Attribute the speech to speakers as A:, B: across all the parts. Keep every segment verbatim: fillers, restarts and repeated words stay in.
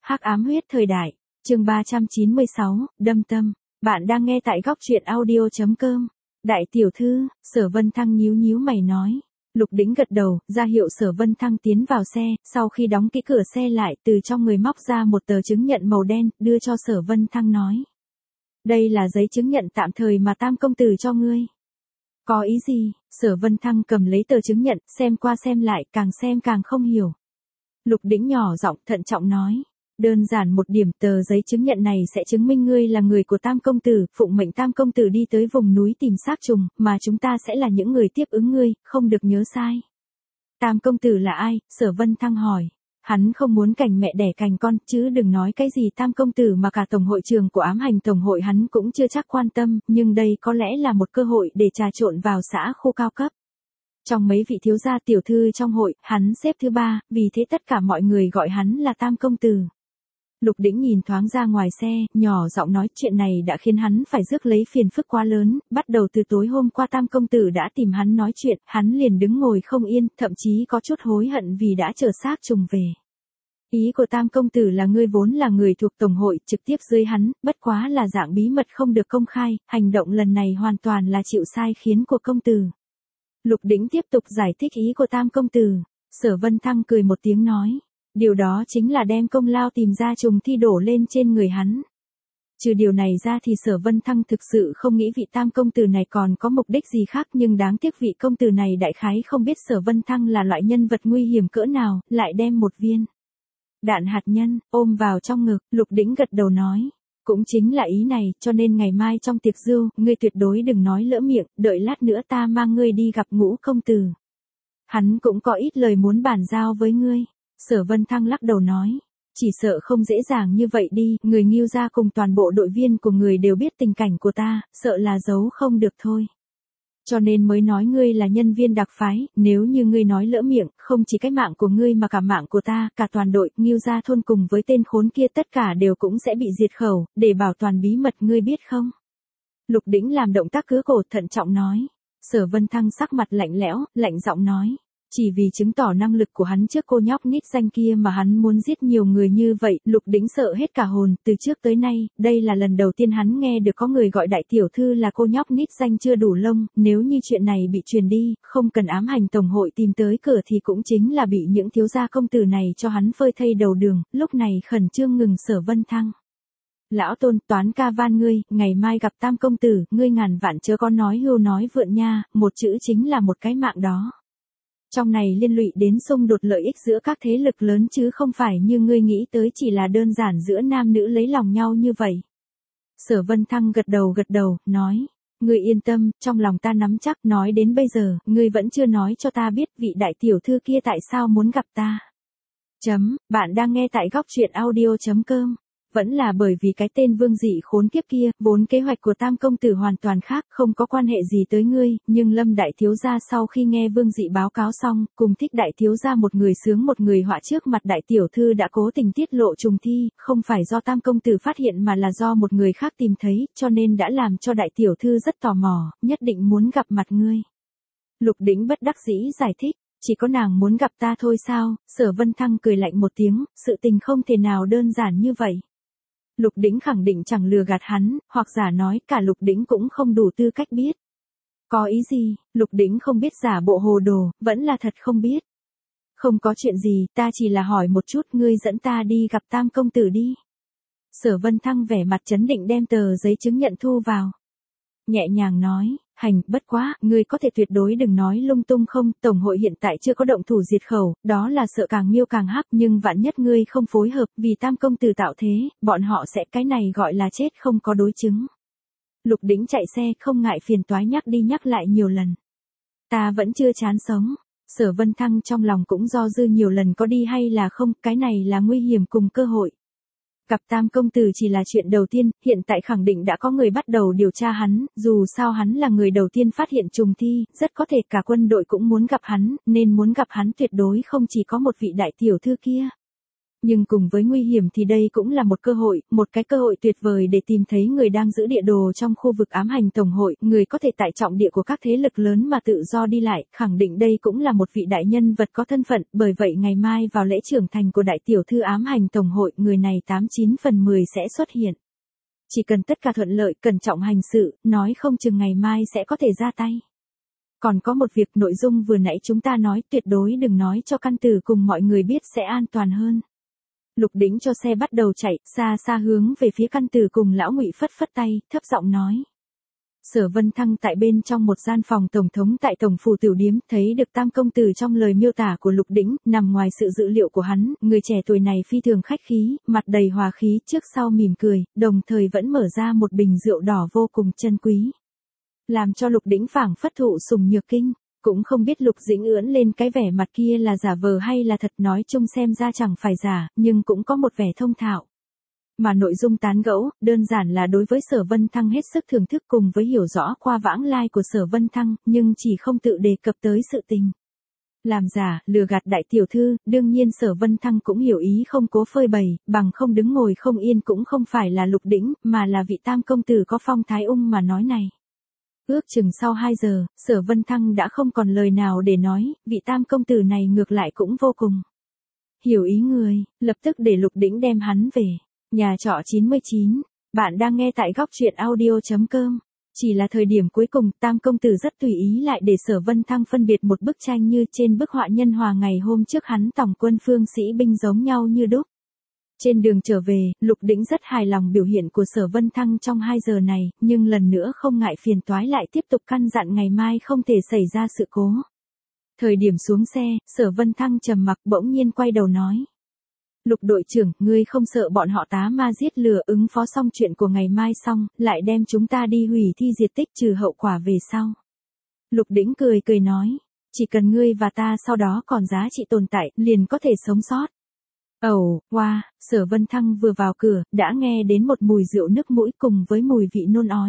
A: Hắc ám huyết thời đại, chương ba trăm chín mươi sáu, đâm tâm. Bạn đang nghe tại góc truyện audio chấm com. Đại tiểu thư, Sở Vân Thăng nhíu nhíu mày nói. Lục Đĩnh gật đầu, ra hiệu Sở Vân Thăng tiến vào xe, sau khi đóng kỹ cửa xe lại, từ trong người móc ra một tờ chứng nhận màu đen, đưa cho Sở Vân Thăng nói. Đây là giấy chứng nhận tạm thời mà Tam công tử cho ngươi. Có ý gì? Sở Vân Thăng cầm lấy tờ chứng nhận, xem qua xem lại, càng xem càng không hiểu. Lục Đĩnh nhỏ giọng thận trọng nói. Đơn giản một điểm, tờ giấy chứng nhận này sẽ chứng minh ngươi là người của Tam công tử, phụng mệnh Tam công tử đi tới vùng núi tìm xác trùng, mà chúng ta sẽ là những người tiếp ứng ngươi, không được nhớ sai. Tam công tử là ai? Sở Vân Thăng hỏi. Hắn không muốn cành mẹ đẻ cành con, chứ đừng nói cái gì Tam công tử mà cả tổng hội trường của ám hành tổng hội hắn cũng chưa chắc quan tâm, nhưng đây có lẽ là một cơ hội để trà trộn vào xã khu cao cấp. Trong mấy vị thiếu gia tiểu thư trong hội, hắn xếp thứ ba, vì thế tất cả mọi người gọi hắn là Tam công tử. Lục Đĩnh nhìn thoáng ra ngoài xe, nhỏ giọng nói chuyện này đã khiến hắn phải rước lấy phiền phức quá lớn, bắt đầu từ tối hôm qua Tam công tử đã tìm hắn nói chuyện, hắn liền đứng ngồi không yên, thậm chí có chút hối hận vì đã chở xác trùng về. Ý của Tam công tử là ngươi vốn là người thuộc tổng hội, trực tiếp dưới hắn, bất quá là dạng bí mật không được công khai, hành động lần này hoàn toàn là chịu sai khiến của công tử. Lục Đĩnh tiếp tục giải thích ý của Tam công tử. Sở Vân Thăng cười một tiếng nói. Điều đó chính là đem công lao tìm ra trùng thi đổ lên trên người hắn. Trừ điều này ra thì Sở Vân Thăng thực sự không nghĩ vị Tam công tử này còn có mục đích gì khác, nhưng đáng tiếc vị công tử này đại khái không biết Sở Vân Thăng là loại nhân vật nguy hiểm cỡ nào, lại đem một viên đạn hạt nhân ôm vào trong ngực. Lục Đĩnh gật đầu nói. Cũng chính là ý này, cho nên ngày mai trong tiệc rượu, ngươi tuyệt đối đừng nói lỡ miệng, đợi lát nữa ta mang ngươi đi gặp Ngũ công tử. Hắn cũng có ít lời muốn bàn giao với ngươi. Sở Vân Thăng lắc đầu nói. Chỉ sợ không dễ dàng như vậy đi, người Ngưu gia cùng toàn bộ đội viên của người đều biết tình cảnh của ta, sợ là giấu không được thôi. Cho nên mới nói ngươi là nhân viên đặc phái, nếu như ngươi nói lỡ miệng, không chỉ cái mạng của ngươi mà cả mạng của ta, cả toàn đội, Ngưu gia thôn cùng với tên khốn kia tất cả đều cũng sẽ bị diệt khẩu, để bảo toàn bí mật ngươi biết không? Lục Đĩnh làm động tác cứa cổ thận trọng nói. Sở Vân Thăng sắc mặt lạnh lẽo, lạnh giọng nói. Chỉ vì chứng tỏ năng lực của hắn trước cô nhóc nít danh kia mà hắn muốn giết nhiều người như vậy, Lục Đĩnh sợ hết cả hồn, từ trước tới nay, đây là lần đầu tiên hắn nghe được có người gọi đại tiểu thư là cô nhóc nít danh chưa đủ lông, nếu như chuyện này bị truyền đi, không cần ám hành tổng hội tìm tới cửa thì cũng chính là bị những thiếu gia công tử này cho hắn phơi thây đầu đường, lúc này khẩn trương ngừng Sở Vân Thăng. Lão Tôn, toán ca van ngươi, ngày mai gặp Tam công tử, ngươi ngàn vạn chớ có nói hưu nói vượn nha, một chữ chính là một cái mạng đó. Trong này liên lụy đến xung đột lợi ích giữa các thế lực lớn chứ không phải như ngươi nghĩ tới chỉ là đơn giản giữa nam nữ lấy lòng nhau như vậy. Sở Vân Thăng gật đầu gật đầu, nói, ngươi yên tâm, trong lòng ta nắm chắc, nói đến bây giờ, ngươi vẫn chưa nói cho ta biết vị đại tiểu thư kia tại sao muốn gặp ta. Chấm, bạn đang nghe tại góc truyện audio chấm com. Vẫn là bởi vì cái tên Vương Dị khốn kiếp kia, vốn kế hoạch của Tam công tử hoàn toàn khác, không có quan hệ gì tới ngươi, nhưng Lâm đại thiếu gia sau khi nghe Vương Dị báo cáo xong, cùng Thích đại thiếu gia một người sướng một người họa trước mặt đại tiểu thư đã cố tình tiết lộ trùng thi, không phải do Tam công tử phát hiện mà là do một người khác tìm thấy, cho nên đã làm cho đại tiểu thư rất tò mò, nhất định muốn gặp mặt ngươi. Lục Đĩnh bất đắc dĩ giải thích. Chỉ có nàng muốn gặp ta thôi sao? Sở Vân Thăng cười lạnh một tiếng, sự tình không thể nào đơn giản như vậy. Lục Đĩnh khẳng định chẳng lừa gạt hắn, hoặc giả nói cả Lục Đĩnh cũng không đủ tư cách biết. Có ý gì? Lục Đĩnh không biết giả bộ hồ đồ, vẫn là thật không biết. Không có chuyện gì, ta chỉ là hỏi một chút, ngươi dẫn ta đi gặp Tam công tử đi. Sở Vân Thăng vẻ mặt trấn định đem tờ giấy chứng nhận thu vào. Nhẹ nhàng nói, hành, bất quá, ngươi có thể tuyệt đối đừng nói lung tung không, tổng hội hiện tại chưa có động thủ diệt khẩu, đó là sợ càng miêu càng hắc, nhưng vạn nhất ngươi không phối hợp, vì Tam công tử tạo thế, bọn họ sẽ cái này gọi là chết không có đối chứng. Lục Đĩnh chạy xe không ngại phiền toái nhắc đi nhắc lại nhiều lần. Ta vẫn chưa chán sống. Sở Vân Thăng trong lòng cũng do dư nhiều lần có đi hay là không, cái này là nguy hiểm cùng cơ hội. Gặp Tam công tử chỉ là chuyện đầu tiên, hiện tại khẳng định đã có người bắt đầu điều tra hắn, dù sao hắn là người đầu tiên phát hiện trùng thi, rất có thể cả quân đội cũng muốn gặp hắn, nên muốn gặp hắn tuyệt đối không chỉ có một vị đại tiểu thư kia. Nhưng cùng với nguy hiểm thì đây cũng là một cơ hội, một cái cơ hội tuyệt vời để tìm thấy người đang giữ địa đồ trong khu vực ám hành tổng hội, người có thể tại trọng địa của các thế lực lớn mà tự do đi lại, khẳng định đây cũng là một vị đại nhân vật có thân phận, bởi vậy ngày mai vào lễ trưởng thành của đại tiểu thư ám hành tổng hội, người này tám chín phần mười sẽ xuất hiện. Chỉ cần tất cả thuận lợi, cẩn trọng hành sự, nói không chừng ngày mai sẽ có thể ra tay. Còn có một việc nội dung vừa nãy chúng ta nói, tuyệt đối đừng nói cho căn tử cùng mọi người biết sẽ an toàn hơn. Lục Đĩnh cho xe bắt đầu chạy, xa xa hướng về phía căn tử cùng lão Ngụy phất phất tay, thấp giọng nói. Sở Vân Thăng tại bên trong một gian phòng tổng thống tại tổng phủ tiểu điếm, thấy được tam công tử trong lời miêu tả của Lục Đĩnh, nằm ngoài sự dự liệu của hắn, người trẻ tuổi này phi thường khách khí, mặt đầy hòa khí, trước sau mỉm cười, đồng thời vẫn mở ra một bình rượu đỏ vô cùng chân quý. Làm cho Lục Đĩnh phảng phất thụ sùng nhược kinh, cũng không biết Lục Dĩnh ưỡn lên cái vẻ mặt kia là giả vờ hay là thật, nói chung xem ra chẳng phải giả, nhưng cũng có một vẻ thông thạo. Mà nội dung tán gẫu, đơn giản là đối với Sở Vân Thăng hết sức thưởng thức cùng với hiểu rõ qua vãng lai của Sở Vân Thăng, nhưng chỉ không tự đề cập tới sự tình. Làm giả, lừa gạt đại tiểu thư, đương nhiên Sở Vân Thăng cũng hiểu ý không cố phơi bày, bằng không đứng ngồi không yên cũng không phải là Lục Đĩnh, mà là vị tam công tử có phong thái ung mà nói này. Ước chừng sau hai giờ, Sở Vân Thăng đã không còn lời nào để nói, vị tam công tử này ngược lại cũng vô cùng hiểu ý người, lập tức để Lục Đĩnh đem hắn về. Nhà trọ chín mươi chín, bạn đang nghe tại góc truyện audio chấm com. Chỉ là thời điểm cuối cùng, tam công tử rất tùy ý lại để Sở Vân Thăng phân biệt một bức tranh như trên bức họa nhân hòa ngày hôm trước hắn tổng quân phương sĩ binh giống nhau như đúc. Trên đường trở về, Lục Đĩnh rất hài lòng biểu hiện của Sở Vân Thăng trong hai giờ này, nhưng lần nữa không ngại phiền toái lại tiếp tục căn dặn ngày mai không thể xảy ra sự cố. Thời điểm xuống xe, Sở Vân Thăng trầm mặc bỗng nhiên quay đầu nói. Lục đội trưởng, ngươi không sợ bọn họ tá ma giết lừa ứng phó xong chuyện của ngày mai xong, lại đem chúng ta đi hủy thi diệt tích trừ hậu quả về sau. Lục Đĩnh cười cười nói, chỉ cần ngươi và ta sau đó còn giá trị tồn tại, liền có thể sống sót. Ẩu, oh, wow, Sở Vân Thăng vừa vào cửa, đã nghe đến một mùi rượu nước mũi cùng với mùi vị nôn ói.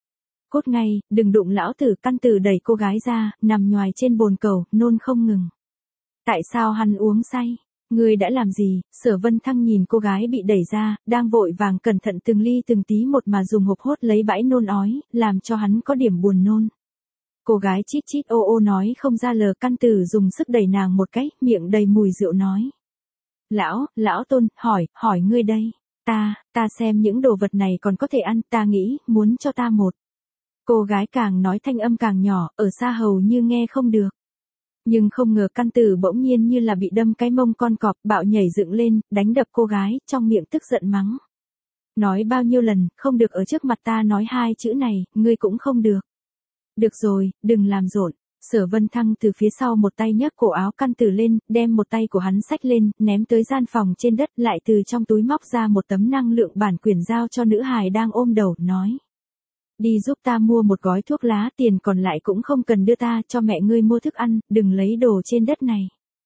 A: Cốt ngay, đừng đụng lão tử, căn tử đẩy cô gái ra, nằm nhoài trên bồn cầu, nôn không ngừng. Tại sao hắn uống say? Ngươi đã làm gì? Sở Vân Thăng nhìn cô gái bị đẩy ra, đang vội vàng cẩn thận từng ly từng tí một mà dùng hộp hốt lấy bãi nôn ói, làm cho hắn có điểm buồn nôn. Cô gái chít chít ô ô nói không ra lời, căn tử dùng sức đẩy nàng một cái, miệng đầy mùi rượu nói. Lão, lão Tôn, hỏi, hỏi ngươi đây. Ta, ta xem những đồ vật này còn có thể ăn, ta nghĩ, muốn cho ta một. Cô gái càng nói thanh âm càng nhỏ, ở xa hầu như nghe không được. Nhưng không ngờ căn tử bỗng nhiên như là bị đâm cái mông con cọp, bạo nhảy dựng lên, đánh đập cô gái, trong miệng tức giận mắng. Nói bao nhiêu lần, không được ở trước mặt ta nói hai chữ này, ngươi cũng không được. Được rồi, đừng làm rộn. Sở Vân Thăng từ phía sau một tay nhấc cổ áo căn tử lên, đem một tay của hắn xách lên, ném tới gian phòng trên đất, lại từ trong túi móc ra một tấm năng lượng bản quyền giao cho nữ hài đang ôm đầu, nói. Đi giúp ta mua một gói thuốc lá, tiền còn lại cũng không cần đưa ta, cho mẹ ngươi mua thức ăn, đừng lấy đồ trên đất này.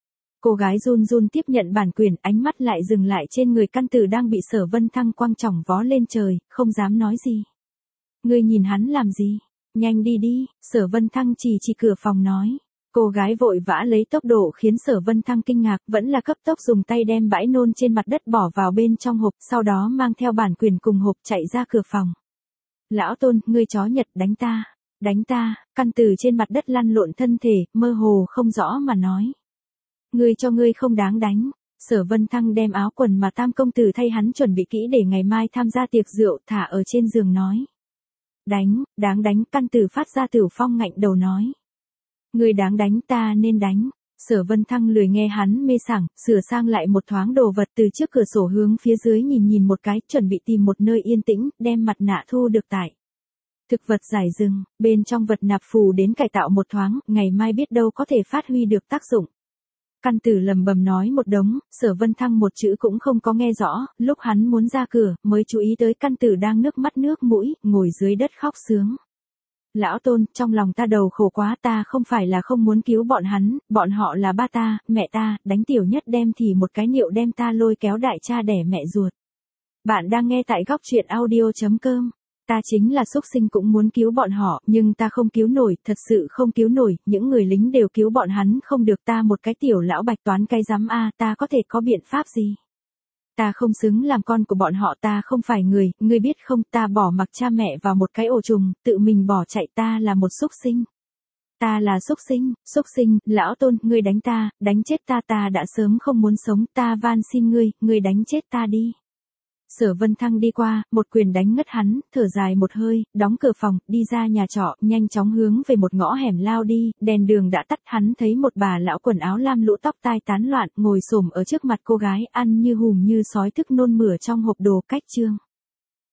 A: Cô gái run run tiếp nhận bản quyền, ánh mắt lại dừng lại trên người căn tử đang bị Sở Vân Thăng quăng chỏng vó lên trời, không dám nói gì. Ngươi nhìn hắn làm gì? Nhanh đi đi, Sở Vân Thăng chỉ chỉ cửa phòng nói. Cô gái vội vã lấy tốc độ khiến Sở Vân Thăng kinh ngạc, vẫn là cấp tốc dùng tay đem bãi nôn trên mặt đất bỏ vào bên trong hộp, sau đó mang theo bản quyền cùng hộp chạy ra cửa phòng. Lão Tôn, ngươi chó Nhật đánh ta, đánh ta, căn tử trên mặt đất lăn lộn thân thể, mơ hồ không rõ mà nói. Ngươi cho ngươi không đáng đánh. Sở Vân Thăng đem áo quần mà tam công tử thay hắn chuẩn bị kỹ để ngày mai tham gia tiệc rượu thả ở trên giường nói. Đánh, đáng đánh, căn tử phát ra tiểu phong ngạnh đầu nói. Ngươi đáng đánh, ta nên đánh. Sở Vân Thăng lười nghe hắn mê sảng, sửa sang lại một thoáng đồ vật từ trước cửa sổ hướng phía dưới nhìn nhìn một cái, chuẩn bị tìm một nơi yên tĩnh, đem mặt nạ thu được tại thực vật giải rừng, bên trong vật nạp phù đến cải tạo một thoáng, ngày mai biết đâu có thể phát huy được tác dụng. Căn tử lầm bầm nói một đống, Sở Vân Thăng một chữ cũng không có nghe rõ, lúc hắn muốn ra cửa, mới chú ý tới căn tử đang nước mắt nước mũi, ngồi dưới đất khóc sướng. Lão Tôn, trong lòng ta đầu khổ quá, ta không phải là không muốn cứu bọn hắn, bọn họ là ba ta, mẹ ta, đánh tiểu nhất đem thì một cái niệu đem ta lôi kéo đại cha đẻ mẹ ruột. Bạn đang nghe tại góc truyện audio chấm com. Ta chính là xúc sinh cũng muốn cứu bọn họ, nhưng ta không cứu nổi, thật sự không cứu nổi, những người lính đều cứu bọn hắn không được, ta một cái tiểu lão bạch toán cái rắm a, ta có thể có biện pháp gì? Ta không xứng làm con của bọn họ, ta không phải người, ngươi biết không, ta bỏ mặc cha mẹ vào một cái ổ trùng, tự mình bỏ chạy, ta là một xúc sinh. Ta là xúc sinh, xúc sinh, lão Tôn, ngươi đánh ta, đánh chết ta, ta đã sớm không muốn sống, ta van xin ngươi, ngươi đánh chết ta đi. Sở Vân Thăng đi qua, một quyền đánh ngất hắn, thở dài một hơi, đóng cửa phòng, đi ra nhà trọ, nhanh chóng hướng về một ngõ hẻm lao đi, đèn đường đã tắt, hắn thấy một bà lão quần áo lam lũ tóc tai tán loạn, ngồi xổm ở trước mặt cô gái, ăn như hùm như sói, thức nôn mửa trong hộp đồ, cách chương.